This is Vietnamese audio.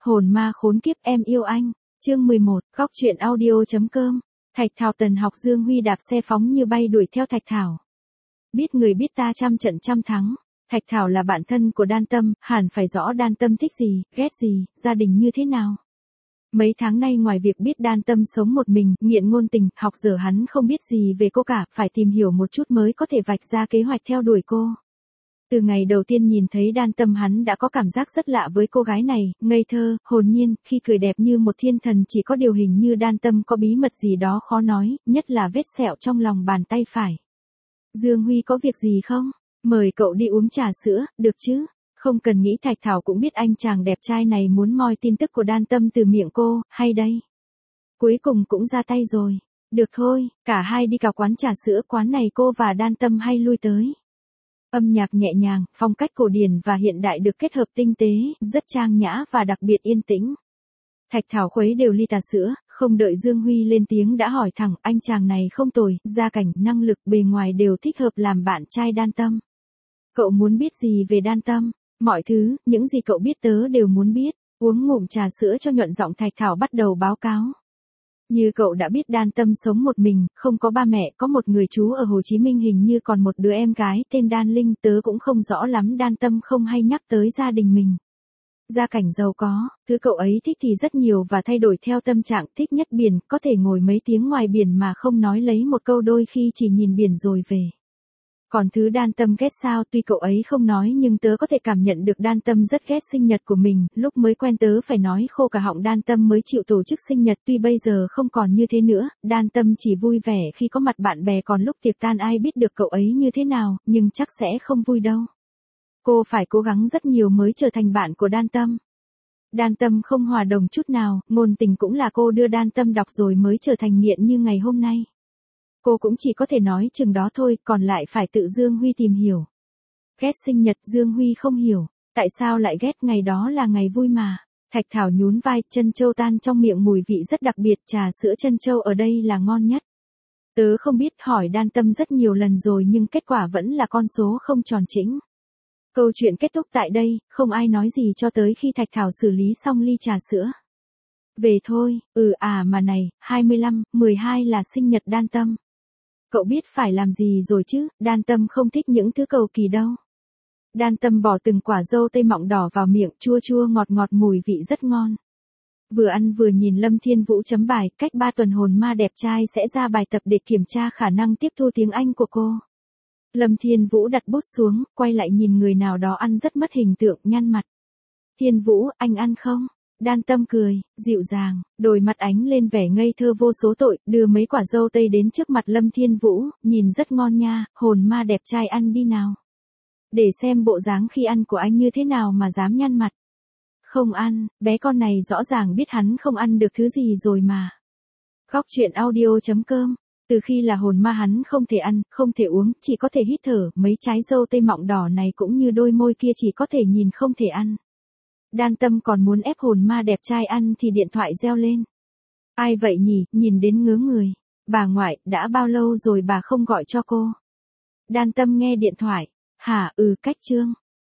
Hồn ma khốn kiếp em yêu anh. Chương 11, góc truyện audio.com. Thạch Thảo. Tần Học Dương Huy đạp xe phóng như bay đuổi theo Thạch Thảo. Biết người biết ta trăm trận trăm thắng. Thạch Thảo là bạn thân của Đan Tâm, hẳn phải rõ Đan Tâm thích gì, ghét gì, gia đình như thế nào. Mấy tháng nay ngoài việc biết Đan Tâm sống một mình, nghiện ngôn tình, học dở hắn không biết gì về cô cả, phải tìm hiểu một chút mới có thể vạch ra kế hoạch theo đuổi cô. Từ ngày đầu tiên nhìn thấy Đan Tâm hắn đã có cảm giác rất lạ với cô gái này, ngây thơ, hồn nhiên, khi cười đẹp như một thiên thần, chỉ có điều hình như Đan Tâm có bí mật gì đó khó nói, nhất là vết sẹo trong lòng bàn tay phải. Dương Huy có việc gì không? Mời cậu đi uống trà sữa, được chứ? Không cần nghĩ Thạch Thảo cũng biết anh chàng đẹp trai này muốn moi tin tức của Đan Tâm từ miệng cô, hay đây. Cuối cùng cũng ra tay rồi. Được thôi, cả hai đi vào quán trà sữa, quán này cô và Đan Tâm hay lui tới. Âm nhạc nhẹ nhàng, phong cách cổ điển và hiện đại được kết hợp tinh tế, rất trang nhã và đặc biệt yên tĩnh. Thạch Thảo khuấy đều ly trà sữa, không đợi Dương Huy lên tiếng đã hỏi thẳng, anh chàng này không tồi, gia cảnh, năng lực, bề ngoài đều thích hợp làm bạn trai Đan Tâm. Cậu muốn biết gì về Đan Tâm? Mọi thứ, những gì cậu biết tớ đều muốn biết. Uống ngụm trà sữa cho nhuận giọng, Thạch Thảo bắt đầu báo cáo. Như cậu đã biết, Đan Tâm sống một mình, không có ba mẹ, có một người chú ở Hồ Chí Minh, hình như còn một đứa em gái tên Đan Linh, tớ cũng không rõ lắm, Đan Tâm không hay nhắc tới gia đình mình. Gia cảnh giàu có, thứ cậu ấy thích thì rất nhiều và thay đổi theo tâm trạng, thích nhất biển, có thể ngồi mấy tiếng ngoài biển mà không nói lấy một câu, đôi khi chỉ nhìn biển rồi về. Còn thứ Đan Tâm ghét sao, tuy cậu ấy không nói nhưng tớ có thể cảm nhận được Đan Tâm rất ghét sinh nhật của mình, lúc mới quen tớ phải nói khô cả họng Đan Tâm mới chịu tổ chức sinh nhật, tuy bây giờ không còn như thế nữa, Đan Tâm chỉ vui vẻ khi có mặt bạn bè, còn lúc tiệc tan ai biết được cậu ấy như thế nào, nhưng chắc sẽ không vui đâu. Cô phải cố gắng rất nhiều mới trở thành bạn của Đan Tâm. Đan Tâm không hòa đồng chút nào, ngôn tình cũng là cô đưa Đan Tâm đọc rồi mới trở thành nghiện như ngày hôm nay. Cô cũng chỉ có thể nói chừng đó thôi, còn lại phải tự Dương Huy tìm hiểu. Ghét sinh nhật, Dương Huy không hiểu. Tại sao lại ghét, ngày đó là ngày vui mà. Thạch Thảo nhún vai, trân châu tan trong miệng mùi vị rất đặc biệt, trà sữa trân châu ở đây là ngon nhất. Tớ không biết, hỏi Đan Tâm rất nhiều lần rồi nhưng kết quả vẫn là con số không tròn chỉnh. Câu chuyện kết thúc tại đây, không ai nói gì cho tới khi Thạch Thảo xử lý xong ly trà sữa. Về thôi, mà này, 25/12 là sinh nhật Đan Tâm. Cậu biết phải làm gì rồi chứ, Đan Tâm không thích những thứ cầu kỳ đâu. Đan Tâm bỏ từng quả dâu tây mọng đỏ vào miệng, chua chua ngọt ngọt, mùi vị rất ngon. Vừa ăn vừa nhìn Lâm Thiên Vũ chấm bài, cách 3 tuần hồn ma đẹp trai sẽ ra bài tập để kiểm tra khả năng tiếp thu tiếng Anh của cô. Lâm Thiên Vũ đặt bút xuống, quay lại nhìn người nào đó ăn rất mất hình tượng, nhăn mặt. Thiên Vũ, anh ăn không? Đan Tâm cười, dịu dàng, đôi mặt ánh lên vẻ ngây thơ vô số tội, đưa mấy quả dâu tây đến trước mặt Lâm Thiên Vũ, nhìn rất ngon nha, hồn ma đẹp trai ăn đi nào. Để xem bộ dáng khi ăn của anh như thế nào mà dám nhăn mặt. Không ăn, bé con này rõ ràng biết hắn không ăn được thứ gì rồi mà. Góc truyện audio.com. Từ khi là hồn ma hắn không thể ăn, không thể uống, chỉ có thể hít thở, mấy trái dâu tây mọng đỏ này cũng như đôi môi kia chỉ có thể nhìn không thể ăn. Đan Tâm còn muốn ép hồn ma đẹp trai ăn thì điện thoại reo lên. Ai vậy nhỉ, nhìn đến ngớ người. Bà ngoại, đã bao lâu rồi bà không gọi cho cô? Đan Tâm nghe điện thoại. Hả, cách Trương.